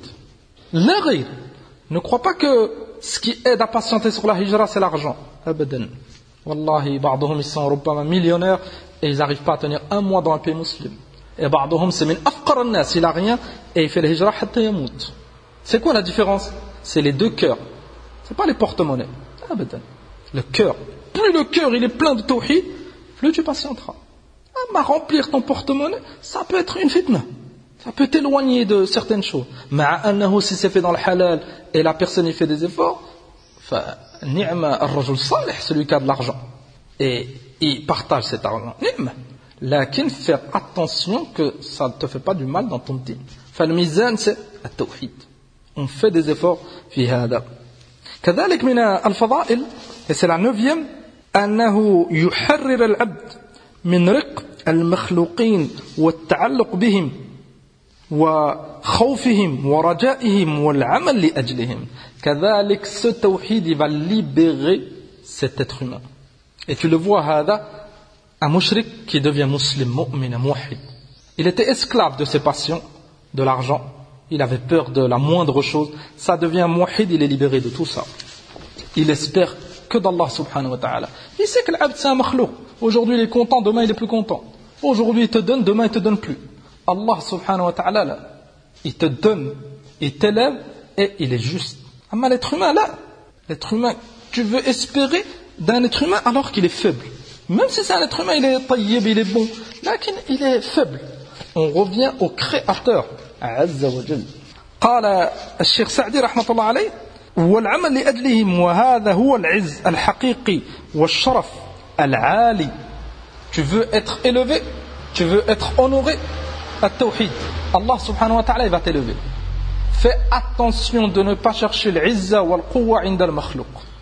La ghayr. Ne crois pas que ce qui aide à patienter sur la hijra, c'est l'argent. Abadan. Wallahi, ba'dhum, ils sont rubbama millionnaires, et ils n'arrivent pas à tenir un mois dans un pays musulman. Et ba'dhum, c'est min afqar an-nas, il a rien, et il fait la hijra hatta yamout. C'est quoi la différence? C'est les deux cœurs. C'est pas les porte-monnaies. Abadan. Le cœur. Plus le cœur il est plein de tawhid, plus tu patienteras. À remplir ton porte-monnaie, ça peut être une fitna. Ça peut t'éloigner de certaines choses. Ma'a annahu, si c'est fait dans le halal et la personne y fait des efforts, fa ni'ma ar-rajul salih, celui qui a de l'argent. Et il partage cet argent. Ni'ma. Lakin faire attention que ça ne te fait pas du mal dans ton dîn. Fa le mizan c'est at-tawhid. On fait des efforts fi hada. كذلك من الفضائل, et c'est la neuvième, أنه يحرر العبد من رق المخلوقين والتعلق بهم وخوفهم ورجائهم والعمل لأجلهم. كذلك ce tawhid il va libérer cet être humain. Et tu le vois, هذا un mushrik qui devient musulman, mu'min, muwahhid. Il était esclave de ses passions, de l'argent. Il avait peur de la moindre chose. Ça devient muwahhid, il est libéré de tout ça. Il espère que d'Allah subhanahu wa ta'ala. Il sait que l'abd c'est un makhlouq. Aujourd'hui il est content, demain il est plus content. Aujourd'hui il te donne, demain il te donne plus. Allah subhanahu wa ta'ala là, il te donne, il t'élève et il est juste. Mais l'être humain là, l'être humain, tu veux espérer d'un être humain alors qu'il est faible. Même si c'est un être humain, il est tayyib, il est bon, mais il est faible. On revient au créateur. Azza wa Jal. قال الشيخ سعدي رحمة الله عليه والعمل لأجلهم وهذا هو العز الحقيقي والشرف العالي. Tu veux être élevé, tu veux être honoré, التوحيد. Allah subhanahu wa ta'ala il va t'élever. Fais attention de ne pas chercher l'izza wal quwwa inda al-makhluq.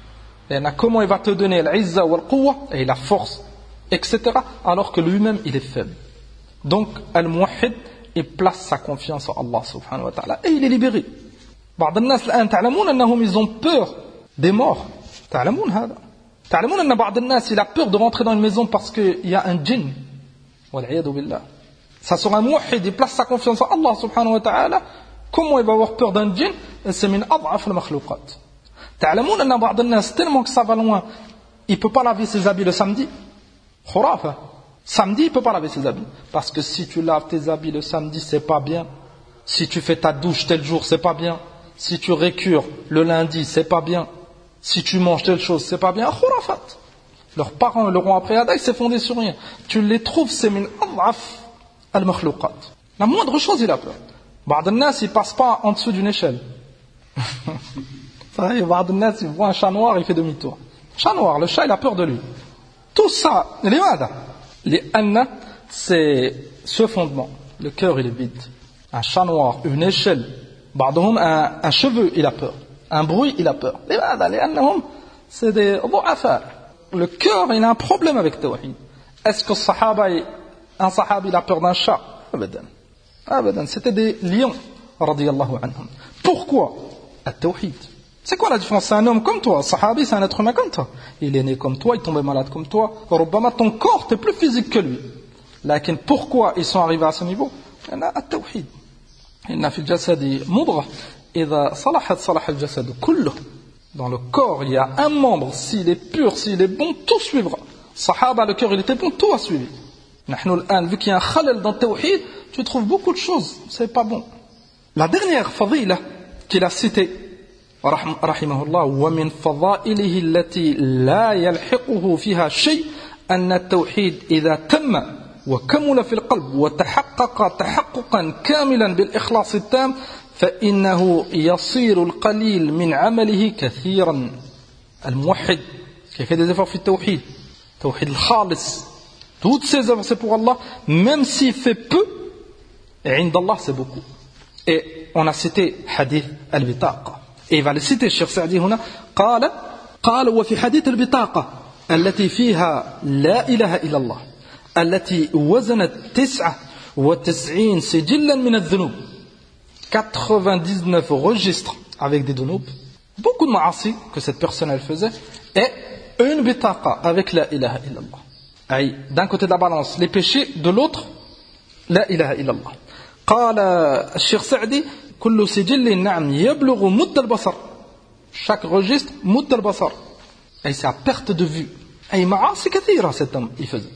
Comment il va te donner l'izza ou al-quwwa et la force, et cetera, alors que lui-même il est faible. Donc, al-muwahhid, il place sa confiance en Allah subhanahu wa ta'ala et il est libéré. بعض الناس الآن تعلمون أنهم ils ont peur des morts. تعلمون هذا. تعلمون أن بعض الناس il a peur de rentrer dans une maison parce qu'il y a un djinn. والعياذ بالله. Ça sera un muwahhid, il place sa confiance en Allah subhanahu wa ta'ala. Comment il va avoir peur d'un djinn? C'est min ad'af al-makhluqat. تعلمون أن بعض الناس tellement que ça va loin, il ne peut pas laver ses habits le samedi. خرافة. Samedi, il ne peut pas laver ses habits. Parce que si tu laves tes habits le samedi, c'est pas bien. Si tu fais ta douche tel jour, c'est pas bien. Si tu récures le lundi, c'est pas bien. Si tu manges telle chose, c'est pas bien. Khurafat. Leurs parents leur ont appris à il s'est fondé sur rien. Tu les trouves, c'est min ad'af al-makhluqat. La moindre chose, il a peur. بعض الناس, il passe pas en dessous d'une échelle. بعض الناس, il voit un chat noir, il fait demi-tour. Chat noir, le chat, il a peur de lui. Tout ça, لماذا؟ لأن c'est ce fondement. Le cœur, il est vide. Un chat noir, une échelle. بعضهم, un, un cheveu, il a peur. Un bruit, il a peur. لماذا؟ لأنهم c'est des ضعفاء. Le cœur, il a un problème avec tawhid. Est-ce que sahaba, un sahaba, il a peur d'un chat? Abadan. Abadan. C'était des lions. Radiyallahu anhum. Pourquoi? At-tawhid. C'est quoi la différence? C'est un homme comme toi. Sahabi, c'est un être humain comme toi. Il est né comme toi, il tombait malade comme toi. Rubbama, ton corps, t'es plus physique que lui. Lakin, pourquoi ils sont arrivés à ce niveau? Il y a at-tawhid. Inna fi al-jasadi mudghah. Idha salahat salaha al-jasad kulluh. Dans le corps, il y a un membre. S'il est pur, s'il est bon, tout suivra. Sahaba, le cœur, il était bon, tout a suivi. Nahnu al-an, vu qu'il y a un khalal dans le tawhid, tu trouves beaucoup de choses. C'est pas bon. La dernière fadila qu'il a citée, رحمه الله ومن فضائله التي لا يلحقه فيها شيء أن التوحيد إذا تم وكمل في القلب وتحقق تحققا كاملا بالإخلاص التام فإنه يصير القليل من عمله كثيرا. الموحد qui fait des efforts في التوحيد توحيد الخالص, toutes ses œuvres c'est pour Allah, même s'il fait peu, عند الله c'est beaucoup. Et on a cité hadith al-bitaqa. Et il va le citer, Cheikh Saadi هنا قال قال وفي حديث البطاقة التي فيها لا إله إلا الله التي وزنت تسعة وتسعين سجلا من الذنوب quatre-vingt-dix-neuf registres avec des dhunoub, beaucoup de ma'asi que cette personne elle faisait, et une bitaqa avec la ilaha illallah. Aïe, d'un côté de la balance les péchés, de l'autre la ilaha illallah. قال الشيخ سعدي كل سجل نعم يبلغ مد البصر. Chaque registre مد البصر. Et c'est à perte de vue. أي معاصي كثيرة cet homme il faisait.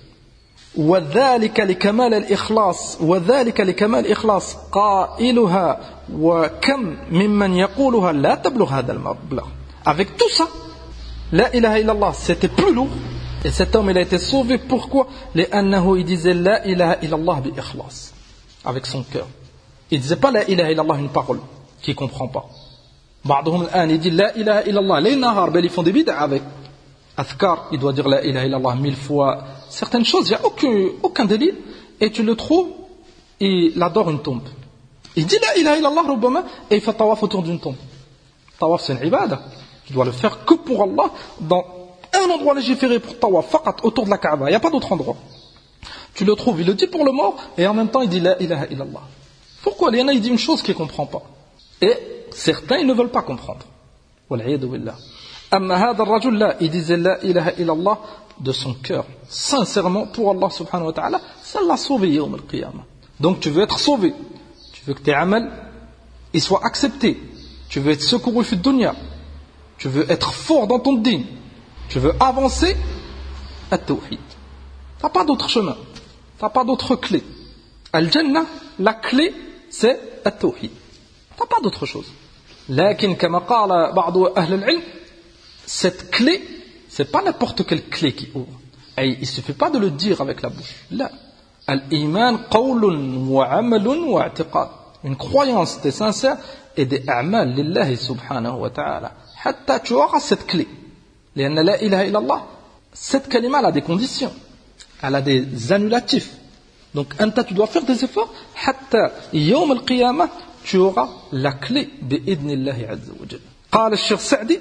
وذلك لكمال الإخلاص وذلك لكمال الإخلاص قائلها وكم ممن يقولها لا تبلغ هذا المبلغ. Avec tout ça, la ilaha illallah c'était plus lourd. Et cet homme il a été sauvé. Pourquoi? لأنه il disait la ilaha illallah bi ikhlas. Avec son cœur. Il ne disait pas la ilaha illallah une parole qu'il ne comprend pas. بعضهم الآن il dit la ilaha illallah les nahar, ben ils font des bid'a avec Athkar, il doit dire la ilaha illallah mille fois. Certaines choses, il n'y a aucun, aucun délire, et tu le trouves, il adore une tombe. Il dit la ilaha illallah rubbama, et il fait tawaf autour d'une tombe. Tawaf c'est une ibada. Tu dois le faire que pour Allah, dans un endroit légiféré pour tawaf, faqat, autour de la Kaaba. Il n'y a pas d'autre endroit. Tu le trouves, il le dit pour le mort, et en même temps il dit la ilaha illallah. Pourquoi? Il y en a, il dit une chose qu'il ne comprend pas. Et certains, ils ne veulent pas comprendre. Wal'iyadu billah. Amma hadha ar-rajul là, il disait la ilaha illallah de son cœur, sincèrement pour Allah subhanahu wa ta'ala, ça l'a sauvé yawm al-qiyamah. Donc tu veux être sauvé, tu veux que tes amal ils soient acceptés, tu veux être secouru fi dunya, tu veux être fort dans ton din, tu veux avancer, at-tawhid. T'as pas d'autre chemin, t'as pas d'autre clé. Al-Jannah, la clé c'est at-tawhid. T'as pas d'autre chose. Lakin kama qala ba'd ahl al-ilm, cette clé, c'est pas n'importe quelle clé qui ouvre. Et il ne suffit pas de le dire avec la bouche. Là, al-iman qawlun wa amalun wa i'tiqad. Une croyance des sincères et des a'mal lillahi subhanahu wa ta'ala. Hatta tu auras cette clé. لأن la ilaha illallah, cette kalima elle a des conditions. Elle a des annulatifs. Donc, anta, tu dois faire des efforts. Hatta yawm al-qiyamah, tu auras la clé bi'idnillahi azza wa jalla. قال الشيخ سعدي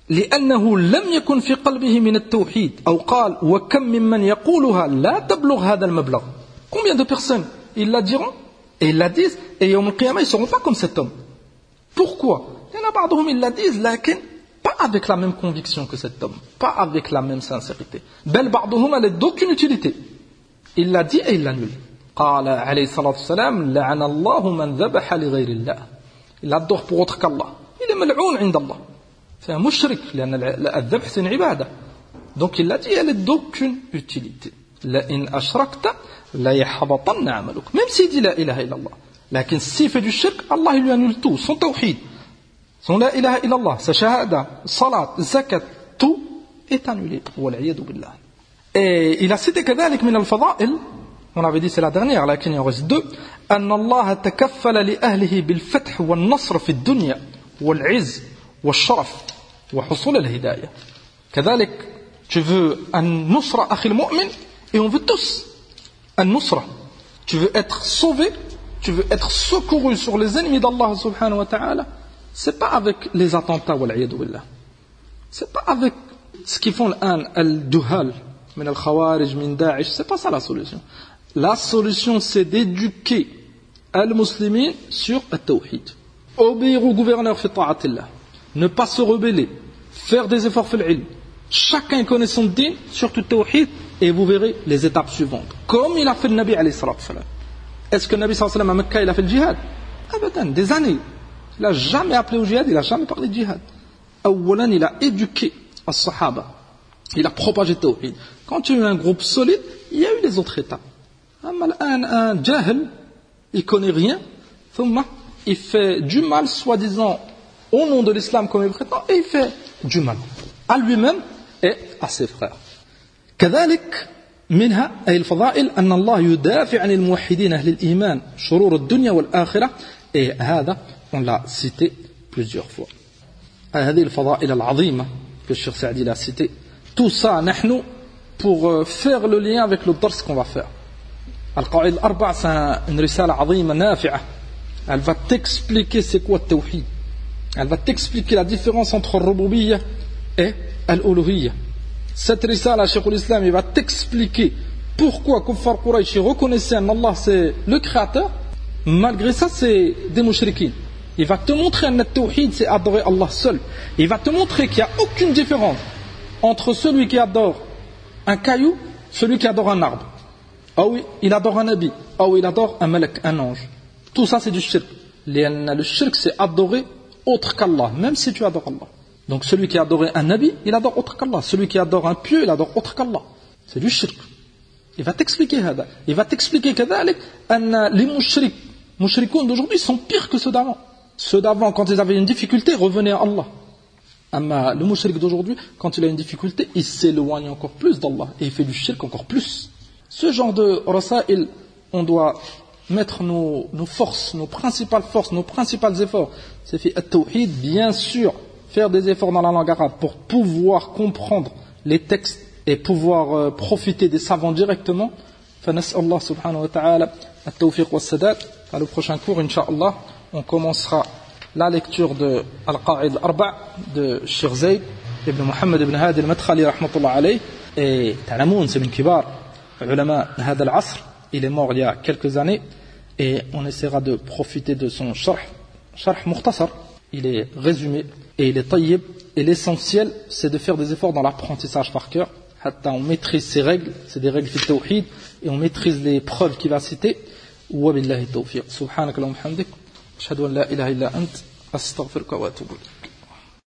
لأنه لم يكن في قلبه من التوحيد أو قال وكم ممن يقولها لا تبلغ هذا المبلغ. Combien de personnes ils la diront et ils la disent et يوم القيامة ils ne seront pas comme cet homme. Pourquoi? Il y en a بعضهم ils la disent لكن pas avec la même conviction que cet homme, pas avec la même sincérité. بل بعضهم elle est d'aucune utilité. Il l'a dit et il l'annule. قال عليه الصلاة والسلام لعن الله من ذبح لغير الله. Il adore pour autre qu'Allah. Il est ملعون عند الله. C'est un mushrik, لأن الذبح c'est une عبادة. Donc il l'a dit, elle est d'aucune utilité. لئن أشركت ليحبطن عملك. Même s'il dit la ilaha illallah. لكن s'il fait du shirk, Allah il lui annule tout, son tawhid, son la ilaha illallah, sa shahada, salat, zakat, tout est annulé. والعياذ بالله. Et il a cité كذلك من الفضائل, on avait dit c'est la dernière, لكن il en reste deux. أن الله تكفل لأهله بالفتح والنصر في الدنيا والعز والشرف وحصول الهداية. كذلك tu veux النصرة أخي المؤمن et on veut tous النصرة. Tu veux être sauvé, tu veux être secouru sur les ennemis d'Allah subhanahu wa ta'ala. C'est pas avec les attentats والعياذ بالله. C'est pas avec ce qu'ils font الآن الدهال من الخوارج من داعش. C'est pas ça la solution. La solution c'est d'éduquer al-muslimin sur التوحيد. Obéir au gouverneur في طاعة الله. Ne pas se rebeller, faire des efforts fil ilm. Chacun connaît son din, surtout tawhid, et vous verrez les étapes suivantes. Comme il a fait le Nabi alayhi salatu wasalam. Est-ce que le Nabi sallallahu alayhi wa sallam à Mecca il a fait le djihad? Abadan, des années. Il n'a jamais appelé au djihad, il n'a jamais parlé de djihad. Awalan, il a éduqué les sahaba. Il a propagé le tawhid. Quand il y a eu un groupe solide, il y a eu les autres étapes. Un, un jahil, il connaît rien, il fait du mal, soi-disant, au nom de l'islam comme il prétend, et il fait du mal à lui-même et à ses frères. كذلك منها أي الفضائل أن الله يدافع عن الموحدين أهل الإيمان شرور الدنيا والآخرة. Et هذا on l'a cité plusieurs fois. هذه الفضائل العظيمة que Cheikh Saadi l'a cité. Tout ça نحن pour faire le lien avec le dars qu'on va faire. القواعد الأربع c'est une رسالة عظيمة نافعة. Elle va t'expliquer c'est quoi le tawhid. Elle va t'expliquer la différence entre al-Rububiyyah et al-Uluhiyyah. Cette risala, Cheikh l'Islam, il va t'expliquer pourquoi Kuffar Quraysh reconnaissait qu'Allah c'est le créateur, malgré ça c'est des mushrikins. Il va te montrer que le tawhid c'est adorer Allah seul. Il va te montrer qu'il n'y a aucune différence entre celui qui adore un caillou, celui qui adore un arbre. Ah oui, il adore un nabi, ah oui, il adore un malak, un ange. Tout ça c'est du shirk. Le shirk c'est adorer autre qu'Allah, même si tu adores Allah. Donc celui qui adore un nabi, il adore autre qu'Allah. Celui qui adore un pieu, il adore autre qu'Allah. C'est du shirk. Il va t'expliquer هذا. Il va t'expliquer كذلك أن les mushrik, mushrikoun d'aujourd'hui sont pires que ceux d'avant. Ceux d'avant, quand ils avaient une difficulté, revenaient à Allah. Amma le mushrik d'aujourd'hui, quand il a une difficulté, il s'éloigne encore plus d'Allah et il fait du shirk encore plus. Ce genre de rasail, on doit mettre nos, nos forces, nos principales forces, nos principaux efforts. C'est fait at-tawhid, bien sûr, faire des efforts dans la langue arabe pour pouvoir comprendre les textes et pouvoir euh, profiter des savants directement. فنسأل الله سبحانه وتعالى التوفيق والسداد. À le prochain cours, Inch'Allah, on commencera la lecture de Al-Qa'id al-Arba' de Cheikh Zayd ibn Muhammad ibn Hadi al-Madkhali rahmatullah alayh. Et تعلمون c'est من كبار علماء هذا العصر. Il est mort il y a quelques années et on essaiera de profiter de son sharh, sharh mukhtasar. Il est résumé et il est tayyib. Et l'essentiel, c'est de faire des efforts dans l'apprentissage par cœur. Hatta on maîtrise ces règles, c'est des règles fi tawhid, et on maîtrise les preuves qu'il va citer. Wa billahi tawfiq. Subhanaka wa bihamdik. Ashhadu an la ilaha illa ant. Astaghfiruka wa atubu ilayk.